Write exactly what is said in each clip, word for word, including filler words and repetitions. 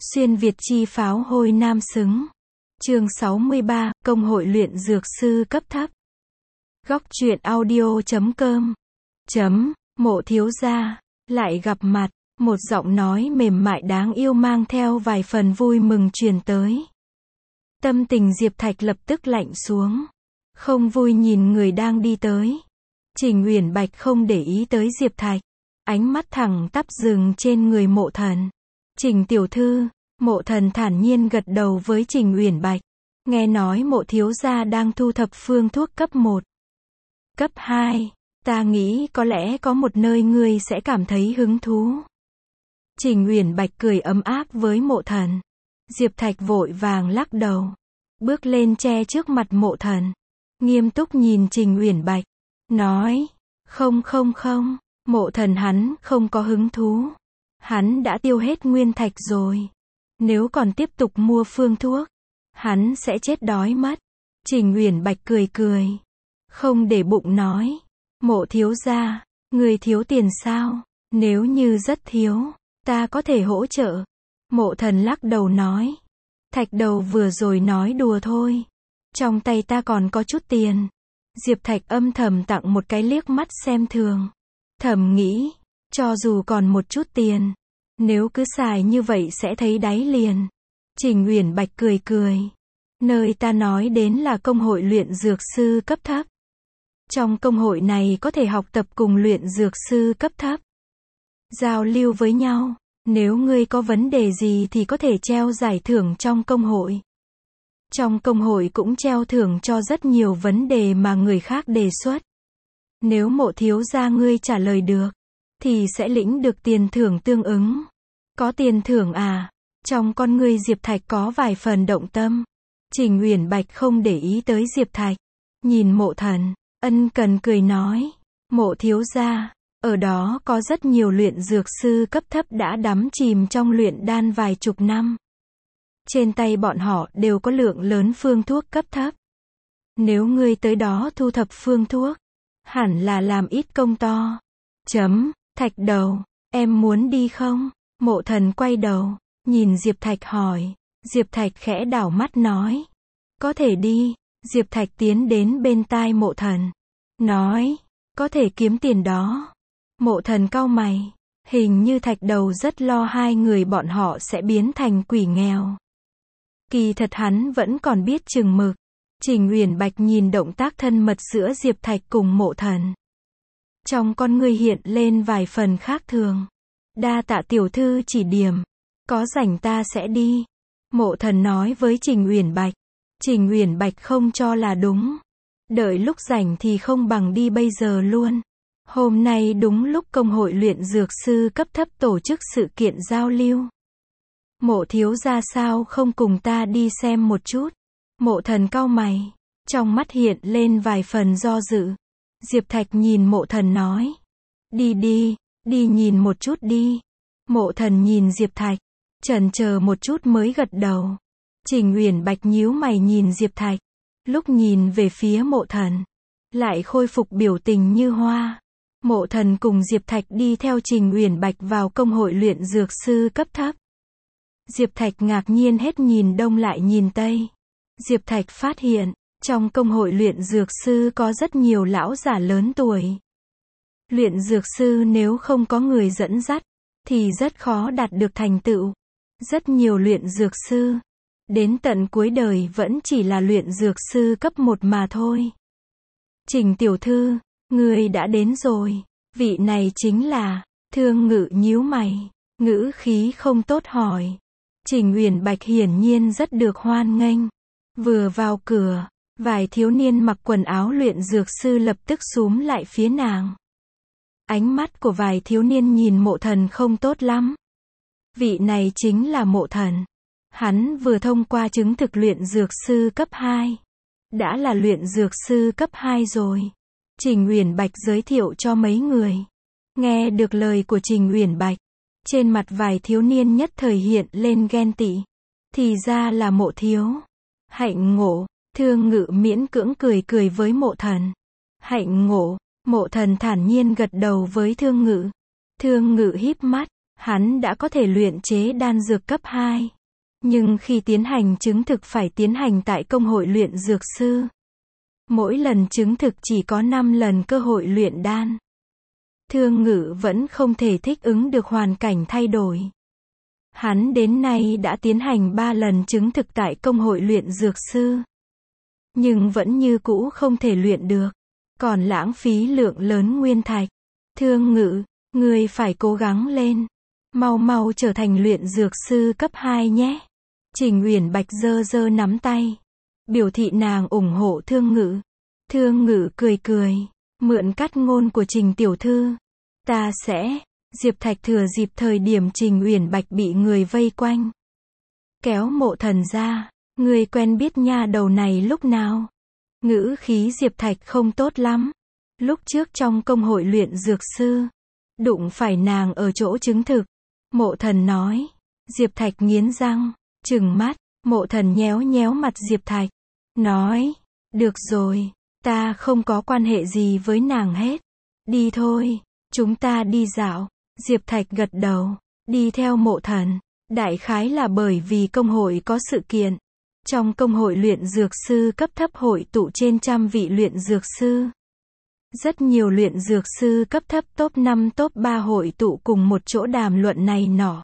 Xuyên Việt chi pháo hôi nam xứng. Chương sáu mươi ba, Công hội luyện dược sư cấp thấp. Góc truyện audio chấm com. Chấm, Mộ thiếu gia, lại gặp mặt, một giọng nói mềm mại đáng yêu mang theo vài phần vui mừng truyền tới. Tâm tình Diệp Thạch lập tức lạnh xuống. Không vui nhìn người đang đi tới. Trình Uyển Bạch không để ý tới Diệp Thạch. Ánh mắt thẳng tắp dừng trên người Mộ Thần. Trình tiểu thư, Mộ Thần thản nhiên gật đầu với Trình Uyển Bạch. Nghe nói Mộ thiếu gia đang thu thập phương thuốc cấp một. Cấp hai, ta nghĩ có lẽ có một nơi ngươi sẽ cảm thấy hứng thú. Trình Uyển Bạch cười ấm áp với Mộ Thần. Diệp Thạch vội vàng lắc đầu. Bước lên che trước mặt Mộ Thần. Nghiêm túc nhìn Trình Uyển Bạch. Nói, không không không, Mộ Thần hắn không có hứng thú. Hắn đã tiêu hết nguyên thạch rồi. Nếu còn tiếp tục mua phương thuốc, hắn sẽ chết đói mất. Trình Uyển Bạch cười cười. Không để bụng nói. Mộ thiếu gia, người thiếu tiền sao? Nếu như rất thiếu, ta có thể hỗ trợ. Mộ Thần lắc đầu nói. Thạch đầu vừa rồi nói đùa thôi. Trong tay ta còn có chút tiền. Diệp Thạch âm thầm tặng một cái liếc mắt xem thường. Thầm nghĩ, cho dù còn một chút tiền, nếu cứ xài như vậy sẽ thấy đáy liền. Trình Uyển Bạch cười cười. Nơi ta nói đến là công hội luyện dược sư cấp thấp. Trong công hội này có thể học tập cùng luyện dược sư cấp thấp. Giao lưu với nhau. Nếu ngươi có vấn đề gì thì có thể treo giải thưởng trong công hội. Trong công hội cũng treo thưởng cho rất nhiều vấn đề mà người khác đề xuất. Nếu Mộ thiếu gia ngươi trả lời được, thì sẽ lĩnh được tiền thưởng tương ứng. Có tiền thưởng à? Trong con ngươi Diệp Thạch có vài phần động tâm. Trình Uyển Bạch không để ý tới Diệp Thạch. Nhìn Mộ Thần, ân cần cười nói. Mộ thiếu gia, ở đó có rất nhiều luyện dược sư cấp thấp đã đắm chìm trong luyện đan vài chục năm. Trên tay bọn họ đều có lượng lớn phương thuốc cấp thấp. Nếu ngươi tới đó thu thập phương thuốc, hẳn là làm ít công to. Chấm, Thạch đầu, em muốn đi không? Mộ Thần quay đầu, nhìn Diệp Thạch hỏi. Diệp Thạch khẽ đảo mắt nói. Có thể đi. Diệp Thạch tiến đến bên tai Mộ Thần. Nói, có thể kiếm tiền đó. Mộ Thần cau mày. Hình như Thạch đầu rất lo hai người bọn họ sẽ biến thành quỷ nghèo. Kỳ thật hắn vẫn còn biết chừng mực. Trình Uyển Bạch nhìn động tác thân mật giữa Diệp Thạch cùng Mộ Thần. Trong con ngươi hiện lên vài phần khác thường. Đa tạ tiểu thư chỉ điểm. Có rảnh ta sẽ đi. Mộ Thần nói với Trình Uyển Bạch. Trình Uyển Bạch không cho là đúng. Đợi lúc rảnh thì không bằng đi bây giờ luôn. Hôm nay đúng lúc công hội luyện dược sư cấp thấp tổ chức sự kiện giao lưu. Mộ thiếu gia sao không cùng ta đi xem một chút? Mộ Thần cau mày. Trong mắt hiện lên vài phần do dự. Diệp Thạch nhìn Mộ Thần nói. Đi đi, đi nhìn một chút đi. Mộ Thần nhìn Diệp Thạch. Chần chờ một chút mới gật đầu. Trình Uyển Bạch nhíu mày nhìn Diệp Thạch. Lúc nhìn về phía Mộ Thần, lại khôi phục biểu tình như hoa. Mộ Thần cùng Diệp Thạch đi theo Trình Uyển Bạch vào công hội luyện dược sư cấp thấp. Diệp Thạch ngạc nhiên hết nhìn đông lại nhìn tây. Diệp Thạch phát hiện, trong công hội luyện dược sư có rất nhiều lão giả lớn tuổi. Luyện dược sư nếu không có người dẫn dắt, thì rất khó đạt được thành tựu. Rất nhiều luyện dược sư, đến tận cuối đời vẫn chỉ là luyện dược sư cấp một mà thôi. Trình tiểu thư, người đã đến rồi. Vị này chính là, Thương Ngự nhíu mày, ngữ khí không tốt hỏi. Trình Uyển Bạch hiển nhiên rất được hoan nghênh. Vừa vào cửa, vài thiếu niên mặc quần áo luyện dược sư lập tức xúm lại phía nàng. Ánh mắt của vài thiếu niên nhìn Mộ Thần không tốt lắm. Vị này chính là Mộ Thần. Hắn vừa thông qua chứng thực luyện dược sư cấp hai. Đã là luyện dược sư cấp hai rồi. Trình Uyển Bạch giới thiệu cho mấy người. Nghe được lời của Trình Uyển Bạch, trên mặt vài thiếu niên nhất thời hiện lên ghen tị. Thì ra là Mộ thiếu. Hạnh ngộ. Thương Ngự miễn cưỡng cười cười với Mộ Thần. Hạnh ngộ. Mộ Thần thản nhiên gật đầu với Thương Ngự. Thương Ngự híp mắt, Hắn đã có thể luyện chế đan dược cấp hai. Nhưng khi tiến hành chứng thực phải tiến hành tại công hội luyện dược sư. Mỗi lần chứng thực chỉ có năm lần cơ hội luyện đan. Thương Ngự vẫn không thể thích ứng được hoàn cảnh thay đổi. Hắn đến nay đã tiến hành ba lần chứng thực tại công hội luyện dược sư. Nhưng vẫn như cũ không thể luyện được. Còn lãng phí lượng lớn nguyên thạch. Thương Ngự, ngươi phải cố gắng lên. Mau mau trở thành luyện dược sư cấp hai nhé. Trình Uyển Bạch giơ giơ nắm tay. Biểu thị nàng ủng hộ Thương Ngự. Thương Ngự cười cười. Mượn cắt ngôn của Trình tiểu thư. Ta sẽ. Diệp Thạch thừa dịp thời điểm Trình Uyển Bạch bị người vây quanh. Kéo Mộ Thần ra. Ngươi quen biết nha đầu này lúc nào? Ngữ khí Diệp Thạch không tốt lắm. Lúc trước trong công hội luyện dược sư. Đụng phải nàng ở chỗ chứng thực. Mộ Thần nói. Diệp Thạch nghiến răng. Trừng mắt. Mộ Thần nhéo nhéo mặt Diệp Thạch. Nói. Được rồi. Ta không có quan hệ gì với nàng hết. Đi thôi. Chúng ta đi dạo. Diệp Thạch gật đầu. Đi theo Mộ Thần. Đại khái là bởi vì công hội có sự kiện. Trong công hội luyện dược sư cấp thấp hội tụ trên trăm vị luyện dược sư. Rất nhiều luyện dược sư cấp thấp top năm top ba hội tụ cùng một chỗ đàm luận này nọ.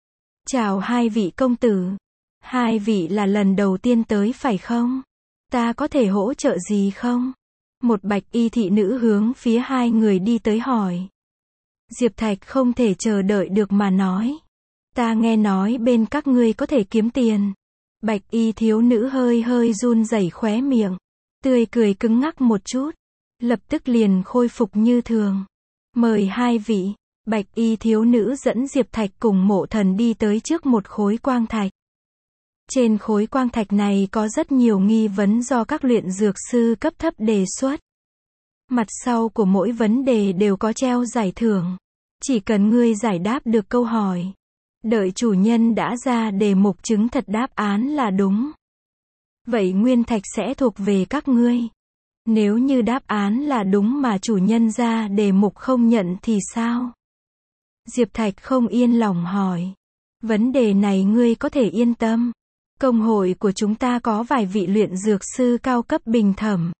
Chào hai vị công tử. Hai vị là lần đầu tiên tới phải không? Ta có thể hỗ trợ gì không? Một bạch y thị nữ hướng phía hai người đi tới hỏi. Diệp Thạch không thể chờ đợi được mà nói. Ta nghe nói bên các ngươi có thể kiếm tiền. Bạch y thiếu nữ hơi hơi run rẩy khóe miệng. Tươi cười cứng ngắc một chút. Lập tức liền khôi phục như thường. Mời hai vị. Bạch y thiếu nữ dẫn Diệp Thạch cùng Mộ Thần đi tới trước một khối quang thạch. Trên khối quang thạch này có rất nhiều nghi vấn do các luyện dược sư cấp thấp đề xuất. Mặt sau của mỗi vấn đề đều có treo giải thưởng. Chỉ cần ngươi giải đáp được câu hỏi. Đợi chủ nhân đã ra đề mục chứng thật đáp án là đúng. Vậy nguyên thạch sẽ thuộc về các ngươi. Nếu như đáp án là đúng mà chủ nhân ra đề mục không nhận thì sao? Diệp Thạch không yên lòng hỏi. Vấn đề này ngươi có thể yên tâm. Công hội của chúng ta có vài vị luyện dược sư cao cấp bình thẩm.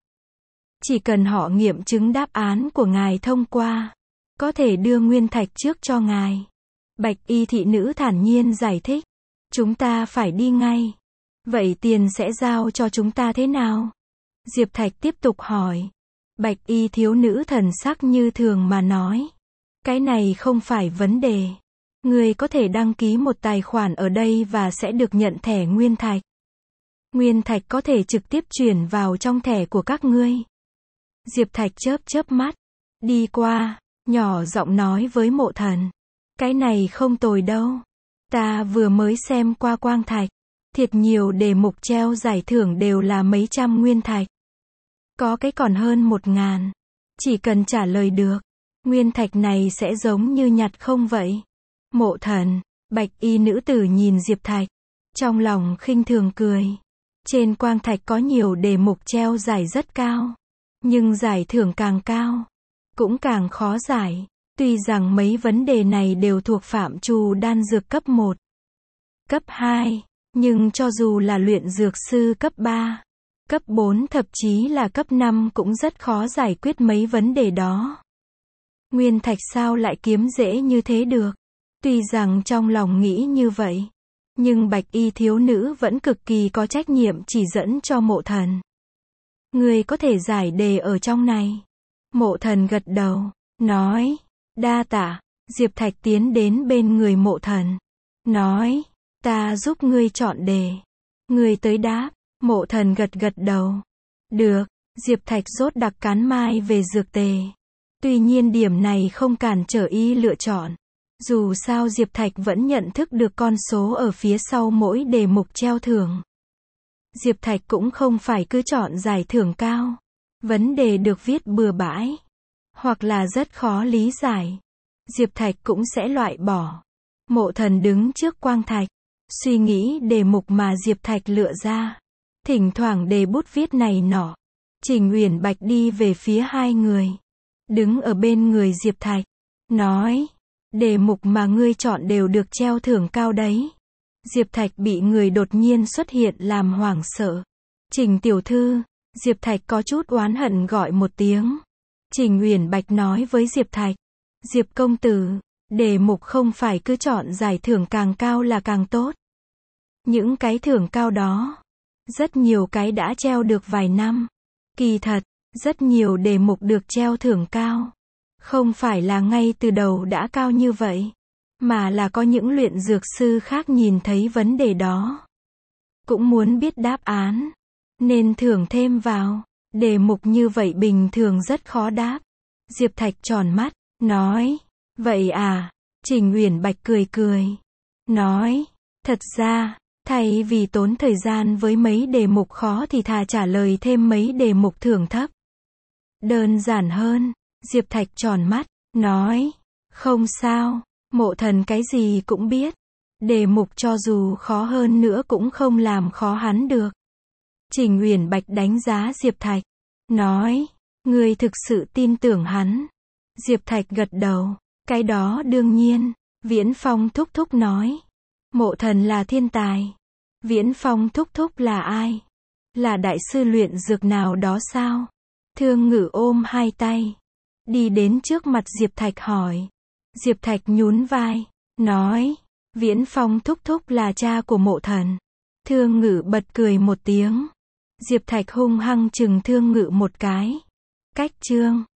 Chỉ cần họ nghiệm chứng đáp án của ngài thông qua. Có thể đưa nguyên thạch trước cho ngài. Bạch y thị nữ thản nhiên giải thích. Chúng ta phải đi ngay. Vậy tiền sẽ giao cho chúng ta thế nào? Diệp Thạch tiếp tục hỏi. Bạch y thiếu nữ thần sắc như thường mà nói. Cái này không phải vấn đề. Ngươi có thể đăng ký một tài khoản ở đây và sẽ được nhận thẻ nguyên thạch. Nguyên thạch có thể trực tiếp chuyển vào trong thẻ của các ngươi. Diệp Thạch chớp chớp mắt. Đi qua, nhỏ giọng nói với Mộ Thần. Cái này không tồi đâu. Ta vừa mới xem qua quang thạch. Thiệt nhiều đề mục treo giải thưởng đều là mấy trăm nguyên thạch. Có cái còn hơn một ngàn. Chỉ cần trả lời được. Nguyên thạch này sẽ giống như nhặt không vậy? Mộ Thần, bạch y nữ tử nhìn Diệp Thạch. Trong lòng khinh thường cười. Trên quang thạch có nhiều đề mục treo giải rất cao. Nhưng giải thưởng càng cao. Cũng càng khó giải. Tuy rằng mấy vấn đề này đều thuộc phạm trù đan dược cấp một. Cấp hai. Nhưng cho dù là luyện dược sư cấp ba. Cấp bốn thậm chí là cấp năm cũng rất khó giải quyết mấy vấn đề đó. Nguyên thạch sao lại kiếm dễ như thế được? Tuy rằng trong lòng nghĩ như vậy. Nhưng bạch y thiếu nữ vẫn cực kỳ có trách nhiệm chỉ dẫn cho Mộ Thần. Ngươi có thể giải đề ở trong này. Mộ Thần gật đầu. Nói. Đa tạ. Diệp Thạch tiến đến bên người Mộ Thần. Nói. Ta giúp ngươi chọn đề. Ngươi tới đáp. Mộ Thần gật gật đầu. Được. Diệp Thạch rốt đặc cán mai về dược tề. Tuy nhiên điểm này không cản trở y lựa chọn. Dù sao Diệp Thạch vẫn nhận thức được con số ở phía sau mỗi đề mục treo thưởng. Diệp Thạch cũng không phải cứ chọn giải thưởng cao. Vấn đề được viết bừa bãi. Hoặc là rất khó lý giải. Diệp Thạch cũng sẽ loại bỏ. Mộ Thần đứng trước quang thạch. Suy nghĩ đề mục mà Diệp Thạch lựa ra. Thỉnh thoảng đề bút viết này nọ. Trình Uyển Bạch đi về phía hai người. Đứng ở bên người Diệp Thạch. Nói. Đề mục mà ngươi chọn đều được treo thưởng cao đấy. Diệp Thạch bị người đột nhiên xuất hiện làm hoảng sợ. Trình tiểu thư, Diệp Thạch có chút oán hận gọi một tiếng. Trình Uyển Bạch nói với Diệp Thạch, Diệp công tử, đề mục không phải cứ chọn giải thưởng càng cao là càng tốt. Những cái thưởng cao đó, rất nhiều cái đã treo được vài năm. Kỳ thật, rất nhiều đề mục được treo thưởng cao. Không phải là ngay từ đầu đã cao như vậy, mà là có những luyện dược sư khác nhìn thấy vấn đề đó. Cũng muốn biết đáp án, nên thưởng thêm vào. Đề mục như vậy bình thường rất khó đáp. Diệp Thạch tròn mắt, nói, vậy à? Trình Uyển Bạch cười cười, nói, thật ra, thay vì tốn thời gian với mấy đề mục khó thì thà trả lời thêm mấy đề mục thưởng thấp. Đơn giản hơn. Diệp Thạch tròn mắt, nói, không sao, Mộ Thần cái gì cũng biết. Đề mục cho dù khó hơn nữa cũng không làm khó hắn được. Trình Uyển Bạch đánh giá Diệp Thạch, nói, ngươi thực sự tin tưởng hắn. Diệp Thạch gật đầu, cái đó đương nhiên. Viễn Phong thúc thúc nói, Mộ Thần là thiên tài. Viễn Phong thúc thúc là ai? Là đại sư luyện dược nào đó sao? Thương Ngữ ôm hai tay, đi đến trước mặt Diệp Thạch hỏi. Diệp Thạch nhún vai, nói, Viễn Phong thúc thúc là cha của Mộ Thần. Thương Ngữ bật cười một tiếng. Diệp Thạch hung hăng chừng Thương Ngữ một cái. Cách chương